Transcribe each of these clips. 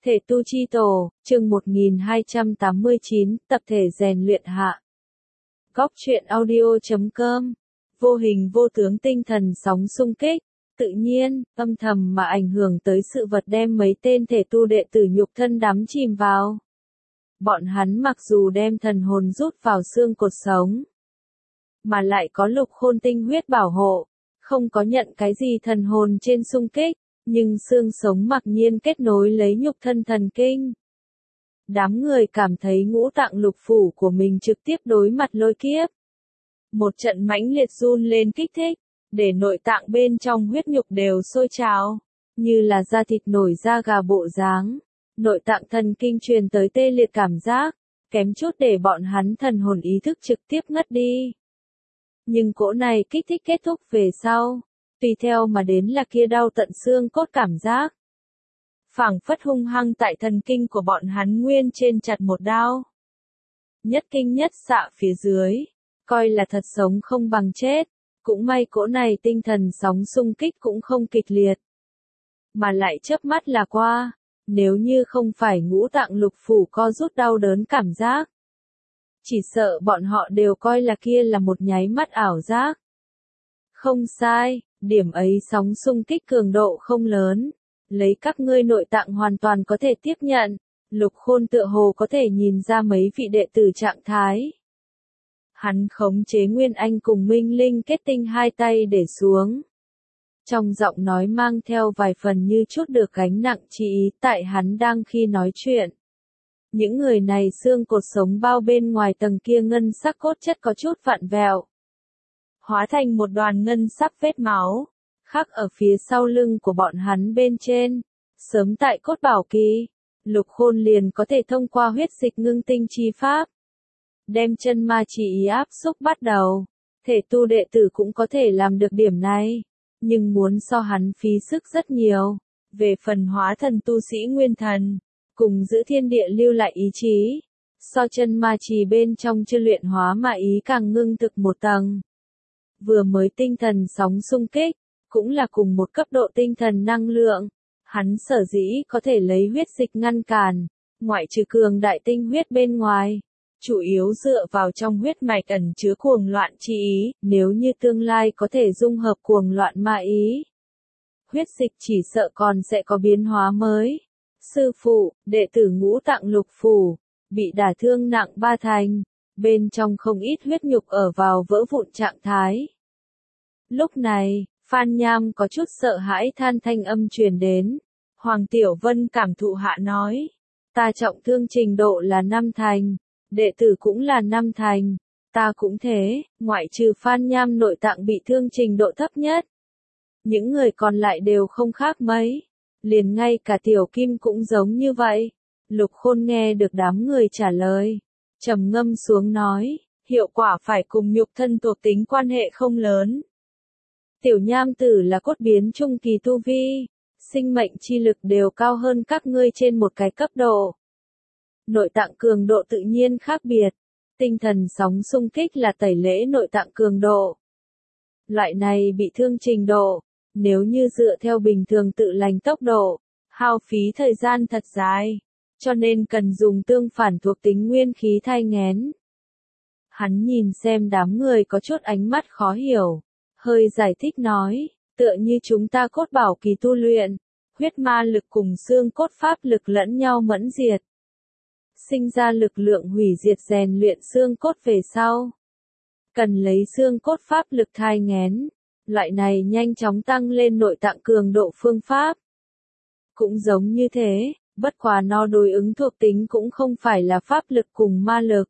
Thể tu chi tổ, chương 1289, tập thể rèn luyện hạ. Góc truyện audio.com. Vô hình vô tướng tinh thần sóng xung kích, tự nhiên, âm thầm mà ảnh hưởng tới sự vật đem mấy tên thể tu đệ tử nhục thân đắm chìm vào. Bọn hắn mặc dù đem thần hồn rút vào xương cột sống, mà lại có lục khôn tinh huyết bảo hộ, không có nhận cái gì thần hồn trên xung kích. Nhưng xương sống mặc nhiên kết nối lấy nhục thân thần kinh. Đám người cảm thấy ngũ tạng lục phủ của mình trực tiếp đối mặt lôi kiếp. Một trận mãnh liệt run lên kích thích, để nội tạng bên trong huyết nhục đều sôi trào, như là da thịt nổi da gà bộ dáng. Nội tạng thần kinh truyền tới tê liệt cảm giác, kém chút để bọn hắn thần hồn ý thức trực tiếp ngất đi. Nhưng cỗ này kích thích kết thúc về sau. Tùy theo mà đến là kia đau tận xương cốt cảm giác. Phảng phất hung hăng tại thần kinh của bọn hắn nguyên trên chặt một đao. Nhất kinh nhất xạ phía dưới, coi là thật sống không bằng chết. Cũng may cỗ này tinh thần sóng xung kích cũng không kịch liệt. Mà lại chớp mắt là qua, nếu như không phải ngũ tạng lục phủ co rút đau đớn cảm giác. Chỉ sợ bọn họ đều coi là kia là một nháy mắt ảo giác. Không sai. Điểm ấy sóng xung kích cường độ không lớn, lấy các ngươi nội tạng hoàn toàn có thể tiếp nhận, lục khôn tựa hồ có thể nhìn ra mấy vị đệ tử trạng thái. Hắn khống chế Nguyên Anh cùng Minh Linh kết tinh hai tay để xuống. Trong giọng nói mang theo vài phần như chút được gánh nặng chỉ ý tại hắn đang khi nói chuyện. Những người này xương cột sống bao bên ngoài tầng kia ngân sắc cốt chất có chút vặn vẹo. Hóa thành một đoàn ngân sắc vết máu, khắc ở phía sau lưng của bọn hắn bên trên. Sớm tại cốt bảo kỳ, lục khôn liền có thể thông qua huyết dịch ngưng tinh chi pháp. Đem chân ma chỉ ý áp xúc bắt đầu. Thể tu đệ tử cũng có thể làm được điểm này. Nhưng muốn so hắn phí sức rất nhiều. Về phần hóa thần tu sĩ nguyên thần, cùng giữ thiên địa lưu lại ý chí. So chân ma trì bên trong chưa luyện hóa mà ý càng ngưng thực một tầng. Vừa mới tinh thần sóng xung kích, cũng là cùng một cấp độ tinh thần năng lượng. Hắn sở dĩ có thể lấy huyết dịch ngăn cản, ngoại trừ cường đại tinh huyết bên ngoài. Chủ yếu dựa vào trong huyết mạch ẩn chứa cuồng loạn chi ý, nếu như tương lai có thể dung hợp cuồng loạn ma ý. Huyết dịch chỉ sợ còn sẽ có biến hóa mới. Sư phụ, đệ tử ngũ tạng lục phủ, bị đả thương nặng 3 thành. Bên trong không ít huyết nhục ở vào vỡ vụn trạng thái. Lúc này, Phan Nham có chút sợ hãi than thanh âm truyền đến. Hoàng Tiểu Vân cảm thụ hạ nói. Ta trọng thương trình độ là 5 thành. Đệ tử cũng là 5 thành. Ta cũng thế, ngoại trừ Phan Nham nội tạng bị thương trình độ thấp nhất. Những người còn lại đều không khác mấy. Liền ngay cả Tiểu Kim cũng giống như vậy. Lục Khôn nghe được đám người trả lời. Trầm ngâm xuống nói, hiệu quả phải cùng nhục thân thuộc tính quan hệ không lớn. Tiểu Nham tử là cốt biến trung kỳ tu vi, sinh mệnh chi lực đều cao hơn các ngươi trên một cái cấp độ. Nội tạng cường độ tự nhiên khác biệt, tinh thần sóng xung kích là tẩy lễ nội tạng cường độ. Loại này bị thương trình độ, nếu như dựa theo bình thường tự lành tốc độ, hao phí thời gian thật dài. Cho nên cần dùng tương phản thuộc tính nguyên khí thai nghén. Hắn nhìn xem đám người có chút ánh mắt khó hiểu. Hơi giải thích nói, tựa như chúng ta cốt bảo kỳ tu luyện. Huyết ma lực cùng xương cốt pháp lực lẫn nhau mẫn diệt. Sinh ra lực lượng hủy diệt rèn luyện xương cốt về sau. Cần lấy xương cốt pháp lực thai nghén. Loại này nhanh chóng tăng lên nội tạng cường độ phương pháp. Cũng giống như thế. Bất quá nó đối ứng thuộc tính cũng không phải là pháp lực cùng ma lực,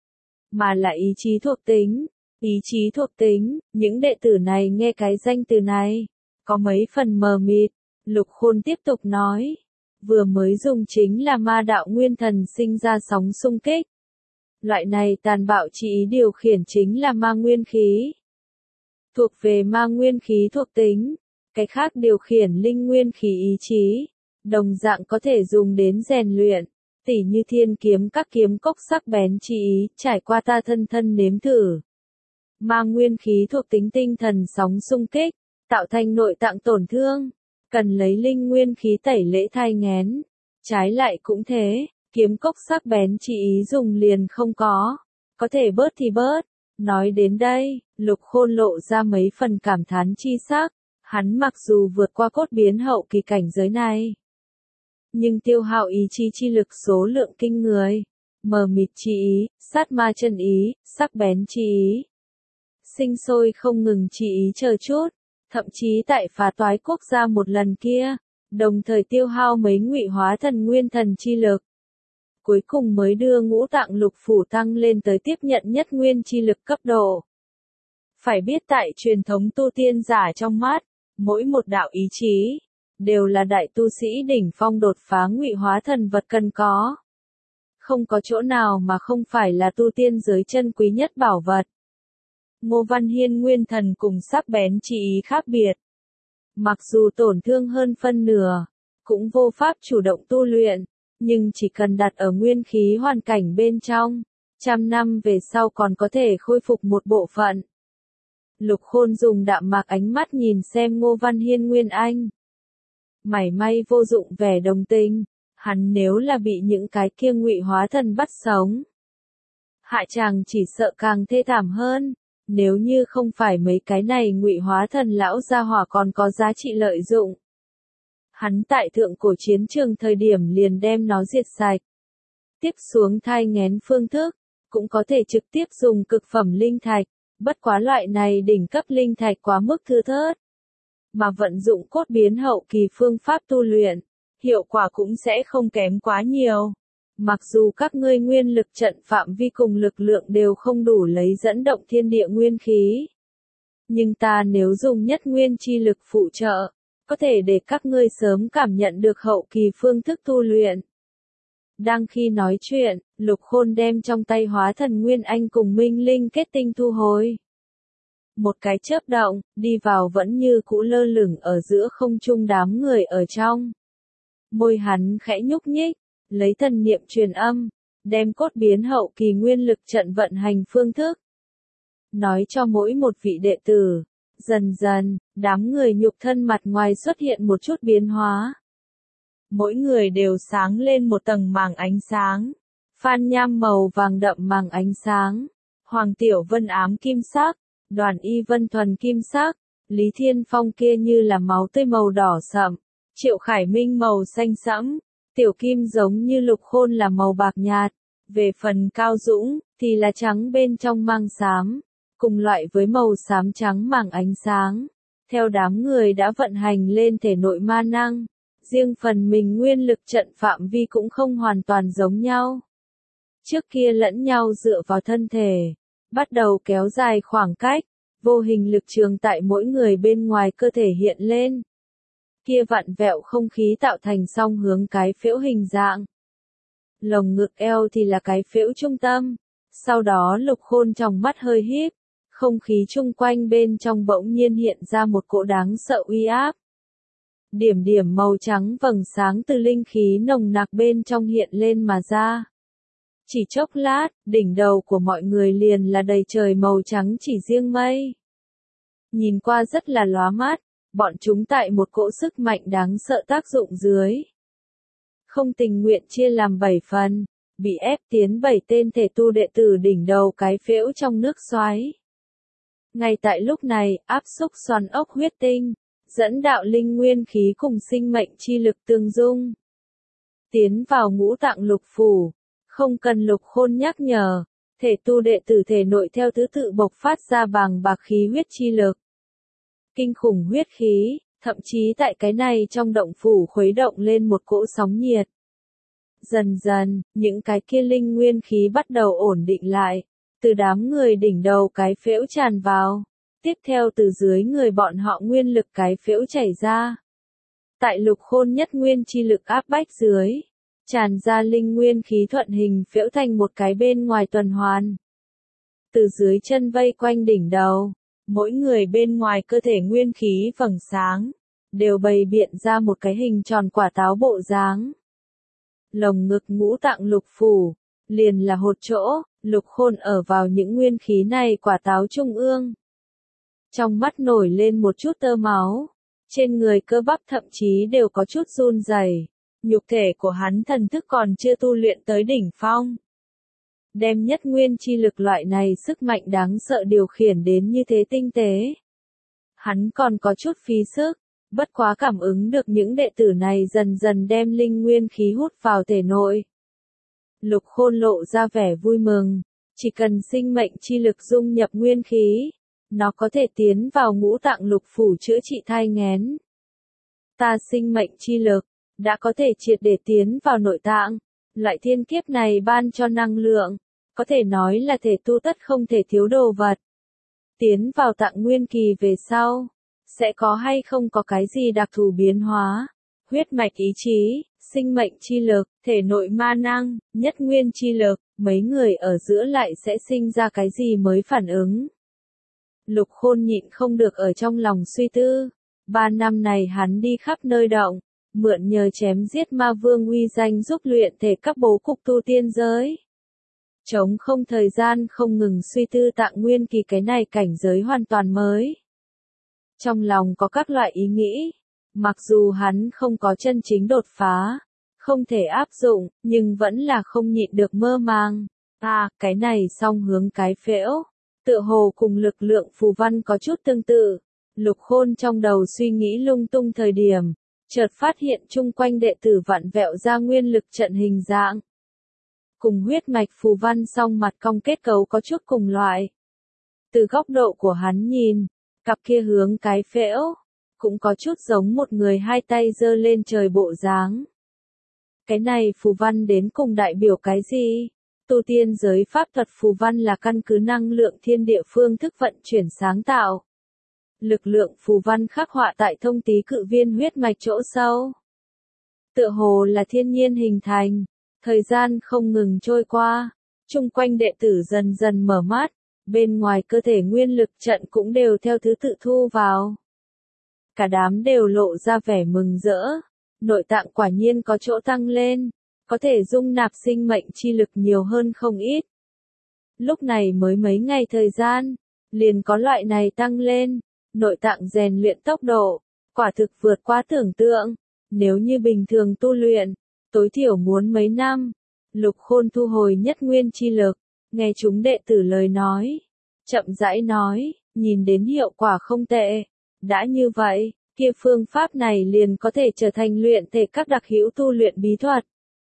mà là ý chí thuộc tính. Ý chí thuộc tính, những đệ tử này nghe cái danh từ này, có mấy phần mờ mịt. Lục Khôn tiếp tục nói, vừa mới dùng chính là ma đạo nguyên thần sinh ra sóng xung kích. Loại này tàn bạo chỉ ý điều khiển chính là ma nguyên khí. Thuộc về ma nguyên khí thuộc tính, cái khác điều khiển linh nguyên khí ý chí. Đồng dạng có thể dùng đến rèn luyện, tỉ như thiên kiếm các kiếm cốc sắc bén chi ý, trải qua ta thân nếm thử. Ma nguyên khí thuộc tính tinh thần sóng xung kích, tạo thành nội tạng tổn thương, cần lấy linh nguyên khí tẩy lễ thai nghén. Trái lại cũng thế, kiếm cốc sắc bén chi ý dùng liền không có thể bớt thì bớt. Nói đến đây, Lục Khôn lộ ra mấy phần cảm thán chi sắc, hắn mặc dù vượt qua cốt biến hậu kỳ cảnh giới này, nhưng tiêu hao ý chí chi lực số lượng kinh người, mờ mịt chi ý, sát ma chân ý, sắc bén chi ý, sinh sôi không ngừng chi ý chờ chút, thậm chí tại phá toái quốc gia một lần kia, đồng thời tiêu hao mấy ngụy hóa thần nguyên thần chi lực. Cuối cùng mới đưa ngũ tạng lục phủ tăng lên tới tiếp nhận nhất nguyên chi lực cấp độ. Phải biết tại truyền thống tu tiên giả trong mắt, mỗi một đạo ý chí, đều là đại tu sĩ đỉnh phong đột phá ngụy hóa thần vật cần có. Không có chỗ nào mà không phải là tu tiên giới chân quý nhất bảo vật. Ngô Văn Hiên nguyên thần cùng sắc bén chi ý khác biệt. Mặc dù tổn thương hơn phân nửa, cũng vô pháp chủ động tu luyện, nhưng chỉ cần đặt ở nguyên khí hoàn cảnh bên trong, 100 năm về sau còn có thể khôi phục một bộ phận. Lục Khôn dùng đạm mạc ánh mắt nhìn xem Ngô Văn Hiên nguyên anh. Mảy may vô dụng vẻ đồng tình, hắn nếu là bị những cái kia ngụy hóa thần bắt sống, hạ chàng chỉ sợ càng thê thảm hơn. Nếu như không phải mấy cái này ngụy hóa thần lão gia hỏa còn có giá trị lợi dụng, hắn tại thượng cổ chiến trường thời điểm liền đem nó diệt sạch. Tiếp xuống thai nghén phương thức, cũng có thể trực tiếp dùng cực phẩm linh thạch, bất quá loại này đỉnh cấp linh thạch quá mức thưa thớt. Mà vận dụng cốt biến hậu kỳ phương pháp tu luyện, hiệu quả cũng sẽ không kém quá nhiều. Mặc dù các ngươi nguyên lực trận phạm vi cùng lực lượng đều không đủ lấy dẫn động thiên địa nguyên khí, nhưng ta nếu dùng nhất nguyên chi lực phụ trợ, có thể để các ngươi sớm cảm nhận được hậu kỳ phương thức tu luyện. Đang khi nói chuyện, Lục Khôn đem trong tay hóa thần nguyên anh cùng minh linh kết tinh thu hồi. Một cái chớp động, đi vào vẫn như cũ lơ lửng ở giữa không trung đám người ở trong. Môi hắn khẽ nhúc nhích, lấy thần niệm truyền âm, đem cốt biến hậu kỳ nguyên lực trận vận hành phương thức. Nói cho mỗi một vị đệ tử, dần dần, đám người nhục thân mặt ngoài xuất hiện một chút biến hóa. Mỗi người đều sáng lên một tầng màng ánh sáng. Phan Nham màu vàng đậm màng ánh sáng. Hoàng Tiểu Vân ám kim sắc. Đoàn Y Vân thuần kim sắc. Lý Thiên Phong kia như là máu tươi màu đỏ sậm. Triệu Khải Minh màu xanh sẫm. Tiểu Kim giống như Lục Khôn là màu bạc nhạt. Về phần Cao Dũng, thì là trắng bên trong mang xám. Cùng loại với màu xám trắng màng ánh sáng. Theo đám người đã vận hành lên thể nội ma năng. Riêng phần mình nguyên lực trận phạm vi cũng không hoàn toàn giống nhau. Trước kia lẫn nhau dựa vào thân thể, bắt đầu kéo dài khoảng cách, vô hình lực trường tại mỗi người bên ngoài cơ thể hiện lên. Kia vặn vẹo không khí tạo thành song hướng cái phễu hình dạng. Lồng ngực eo thì là cái phễu trung tâm. Sau đó Lục Khôn trong mắt hơi híp, không khí chung quanh bên trong bỗng nhiên hiện ra một cỗ đáng sợ uy áp. Điểm điểm màu trắng vầng sáng từ linh khí nồng nặc bên trong hiện lên mà ra. Chỉ chốc lát, đỉnh đầu của mọi người liền là đầy trời màu trắng chỉ riêng mây. Nhìn qua rất là lóa mắt, bọn chúng tại một cỗ sức mạnh đáng sợ tác dụng dưới. Không tình nguyện chia làm 7 phần, bị ép tiến 7 tên thể tu đệ tử đỉnh đầu cái phễu trong nước xoáy. Ngay tại lúc này, áp xúc xoắn ốc huyết tinh, dẫn đạo linh nguyên khí cùng sinh mệnh chi lực tương dung. Tiến vào ngũ tạng lục phủ, không cần Lục Khôn nhắc nhở, thể tu đệ tử thể nội theo thứ tự bộc phát ra bàng bạc khí huyết chi lực. Kinh khủng huyết khí, thậm chí tại cái này trong động phủ khuấy động lên một cỗ sóng nhiệt. Dần dần, những cái kia linh nguyên khí bắt đầu ổn định lại, từ đám người đỉnh đầu cái phễu tràn vào. Tiếp theo từ dưới người bọn họ nguyên lực cái phễu chảy ra. Tại Lục Khôn nhất nguyên chi lực áp bách dưới, tràn ra linh nguyên khí thuận hình phễu thành một cái bên ngoài tuần hoàn. Từ dưới chân vây quanh đỉnh đầu, mỗi người bên ngoài cơ thể nguyên khí vầng sáng, đều bày biện ra một cái hình tròn quả táo bộ dáng. Lồng ngực ngũ tạng lục phủ, liền là hột chỗ, Lục Khôn ở vào những nguyên khí này quả táo trung ương. Trong mắt nổi lên một chút tơ máu, trên người cơ bắp thậm chí đều có chút run rẩy. Nhục thể của hắn thần thức còn chưa tu luyện tới đỉnh phong. Đem nhất nguyên chi lực loại này sức mạnh đáng sợ điều khiển đến như thế tinh tế. Hắn còn có chút phí sức, bất quá cảm ứng được những đệ tử này dần dần đem linh nguyên khí hút vào thể nội. Lục Khôn lộ ra vẻ vui mừng, chỉ cần sinh mệnh chi lực dung nhập nguyên khí, nó có thể tiến vào ngũ tạng lục phủ chữa trị thai nghén. Ta sinh mệnh chi lực, đã có thể triệt để tiến vào nội tạng, loại thiên kiếp này ban cho năng lượng, có thể nói là thể tu tất không thể thiếu đồ vật. Tiến vào tạng nguyên kỳ về sau, sẽ có hay không có cái gì đặc thù biến hóa, huyết mạch ý chí, sinh mệnh chi lực, thể nội ma năng, nhất nguyên chi lực, mấy người ở giữa lại sẽ sinh ra cái gì mới phản ứng. Lục Khôn nhịn không được ở trong lòng suy tư, 3 năm này hắn đi khắp nơi động, mượn nhờ chém giết ma vương uy danh giúp luyện thể các bố cục tu tiên giới. Trống không thời gian không ngừng suy tư tạng nguyên kỳ cái này cảnh giới hoàn toàn mới. Trong lòng có các loại ý nghĩ, mặc dù hắn không có chân chính đột phá, không thể áp dụng, nhưng vẫn là không nhịn được mơ màng. Cái này song hướng cái phễu, tựa hồ cùng lực lượng phù văn có chút tương tự. Lục Khôn trong đầu suy nghĩ lung tung thời điểm, chợt phát hiện chung quanh đệ tử vặn vẹo ra nguyên lực trận hình dạng. Cùng huyết mạch phù văn song mặt cong kết cấu có chút cùng loại. Từ góc độ của hắn nhìn, cặp kia hướng cái phễu, cũng có chút giống một người hai tay giơ lên trời bộ dáng. Cái này phù văn đến cùng đại biểu cái gì? Tu tiên giới pháp thuật phù văn là căn cứ năng lượng thiên địa phương thức vận chuyển sáng tạo. Lực lượng phù văn khắc họa tại thông tí cự viên huyết mạch chỗ sâu. Tựa hồ là thiên nhiên hình thành, thời gian không ngừng trôi qua, chung quanh đệ tử dần dần mở mắt, bên ngoài cơ thể nguyên lực trận cũng đều theo thứ tự thu vào. Cả đám đều lộ ra vẻ mừng rỡ, nội tạng quả nhiên có chỗ tăng lên, có thể dung nạp sinh mệnh chi lực nhiều hơn không ít. Lúc này mới mấy ngày thời gian, liền có loại này tăng lên, nội tạng rèn luyện tốc độ, quả thực vượt qua tưởng tượng, nếu như bình thường tu luyện, tối thiểu muốn mấy năm. Lục Khôn thu hồi nhất nguyên chi lực, nghe chúng đệ tử lời nói, chậm rãi nói, nhìn đến hiệu quả không tệ, đã như vậy, kia phương pháp này liền có thể trở thành luyện thể các đặc hữu tu luyện bí thuật.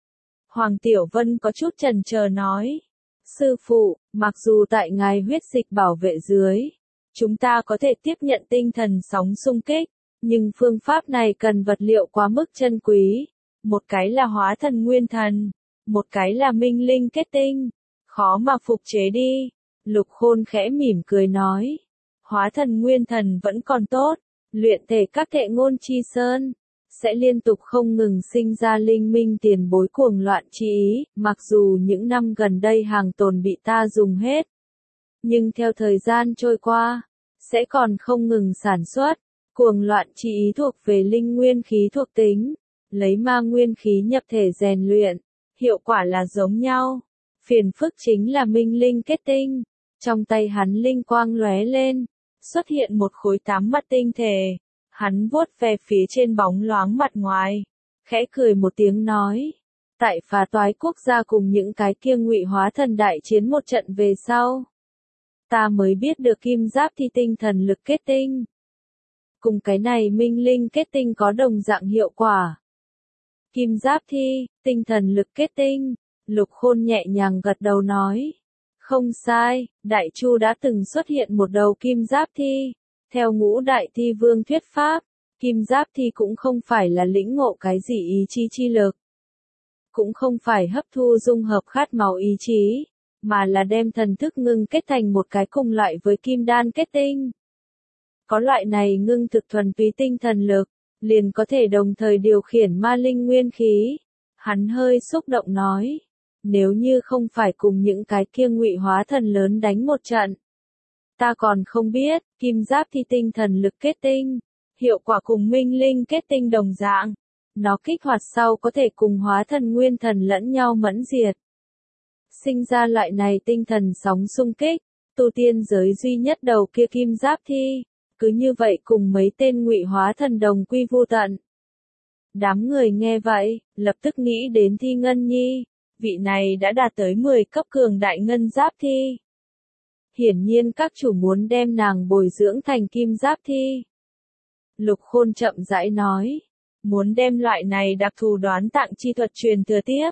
Hoàng Tiểu Vân có chút chần chờ nói, sư phụ, mặc dù tại ngài huyết dịch bảo vệ dưới, chúng ta có thể tiếp nhận tinh thần sóng xung kích, nhưng phương pháp này cần vật liệu quá mức chân quý, một cái là hóa thần nguyên thần, một cái là minh linh kết tinh, khó mà phục chế đi. Lục Khôn khẽ mỉm cười nói, hóa thần nguyên thần vẫn còn tốt, luyện thể các thệ ngôn chi sơn, sẽ liên tục không ngừng sinh ra linh minh tiền bối cuồng loạn chi ý, mặc dù những năm gần đây hàng tồn bị ta dùng hết. Nhưng theo thời gian trôi qua, sẽ còn không ngừng sản xuất, cuồng loạn chi ý thuộc về linh nguyên khí thuộc tính, lấy ma nguyên khí nhập thể rèn luyện, hiệu quả là giống nhau. Phiền phức chính là minh linh kết tinh, trong tay hắn linh quang lóe lên, xuất hiện một khối 8 mặt tinh thể. Hắn vuốt về phía trên bóng loáng mặt ngoài, khẽ cười một tiếng nói, tại Phá Toái quốc gia cùng những cái kia ngụy hóa thần đại chiến một trận về sau, ta mới biết được kim giáp thi tinh thần lực kết tinh. Cùng cái này minh linh kết tinh có đồng dạng hiệu quả. Kim giáp thi, tinh thần lực kết tinh, Lục Khôn nhẹ nhàng gật đầu nói, không sai, Đại Chu đã từng xuất hiện một đầu kim giáp thi. Theo Ngũ Đại Thi Vương thuyết pháp, kim giáp thi cũng không phải là lĩnh ngộ cái gì ý chí chi lực, cũng không phải hấp thu dung hợp khát máu ý chí, mà là đem thần thức ngưng kết thành một cái cùng loại với kim đan kết tinh. Có loại này ngưng thực thuần túy tinh thần lực, liền có thể đồng thời điều khiển ma linh nguyên khí. Hắn hơi xúc động nói, nếu như không phải cùng những cái kia ngụy hóa thần lớn đánh một trận, ta còn không biết, kim giáp thi tinh thần lực kết tinh, hiệu quả cùng minh linh kết tinh đồng dạng. Nó kích hoạt sau có thể cùng hóa thần nguyên thần lẫn nhau mẫn diệt. Sinh ra loại này tinh thần sóng xung kích, tu tiên giới duy nhất đầu kia kim giáp thi, cứ như vậy cùng mấy tên ngụy hóa thần đồng quy vô tận. Đám người nghe vậy, lập tức nghĩ đến Thi Ngân Nhi, vị này đã đạt tới 10 cấp cường đại ngân giáp thi. Hiển nhiên các chủ muốn đem nàng bồi dưỡng thành kim giáp thi. Lục Khôn chậm rãi nói, muốn đem loại này đặc thù đoán tạng chi thuật truyền thừa tiếp.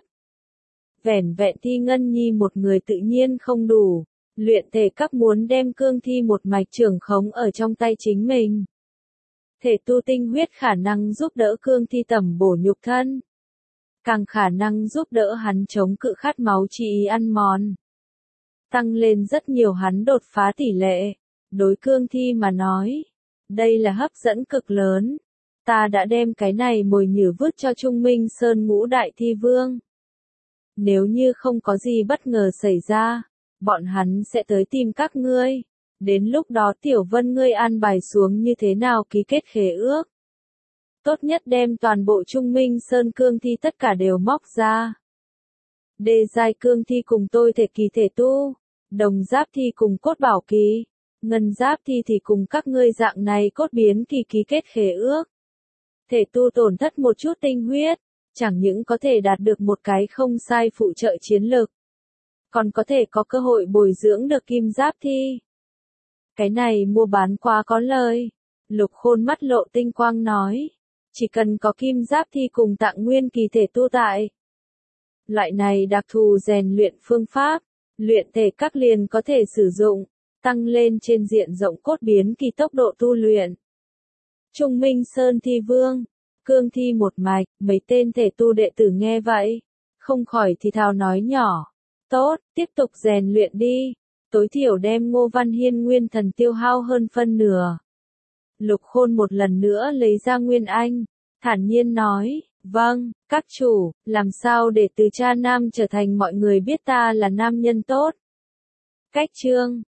Vẻn vẹn Thi Ngân Nhi một người tự nhiên không đủ, luyện thể các muốn đem cương thi một mạch trưởng khống ở trong tay chính mình. Thể tu tinh huyết khả năng giúp đỡ cương thi tẩm bổ nhục thân. Càng khả năng giúp đỡ hắn chống cự khát máu chi ý ăn mòn. Tăng lên rất nhiều hắn đột phá tỷ lệ. Đối cương thi mà nói, đây là hấp dẫn cực lớn. Ta đã đem cái này mồi nhử vứt cho Trung Minh Sơn Ngũ Đại Thi Vương. Nếu như không có gì bất ngờ xảy ra, bọn hắn sẽ tới tìm các ngươi. Đến lúc đó Tiểu Vân ngươi an bài xuống như thế nào ký kết khế ước. Tốt nhất đem toàn bộ Trung Minh Sơn cương thi tất cả đều móc ra. Đê giai cương thi cùng tôi thể kỳ thể tu, đồng giáp thi cùng cốt bảo kỳ, ngân giáp thi thì cùng các ngươi dạng này cốt biến kỳ ký kết khế ước. Thể tu tổn thất một chút tinh huyết, chẳng những có thể đạt được một cái không sai phụ trợ chiến lực, còn có thể có cơ hội bồi dưỡng được kim giáp thi. Cái này mua bán quá có lời. Lục Khôn mắt lộ tinh quang nói, chỉ cần có kim giáp thi cùng tạng nguyên kỳ thể tu tại. Loại này đặc thù rèn luyện phương pháp, luyện thể các liền có thể sử dụng, tăng lên trên diện rộng cốt biến kỳ tốc độ tu luyện. Trung Minh Sơn Thi Vương, cương thi một mạch, mấy tên thể tu đệ tử nghe vậy, không khỏi thì thào nói nhỏ, tốt, tiếp tục rèn luyện đi, tối thiểu đem Ngô Văn Hiên nguyên thần tiêu hao hơn phân nửa. Lục Khôn một lần nữa lấy ra Nguyên Anh, thản nhiên nói, vâng, các chủ, làm sao để từ cha nam trở thành mọi người biết ta là nam nhân tốt. Cách chương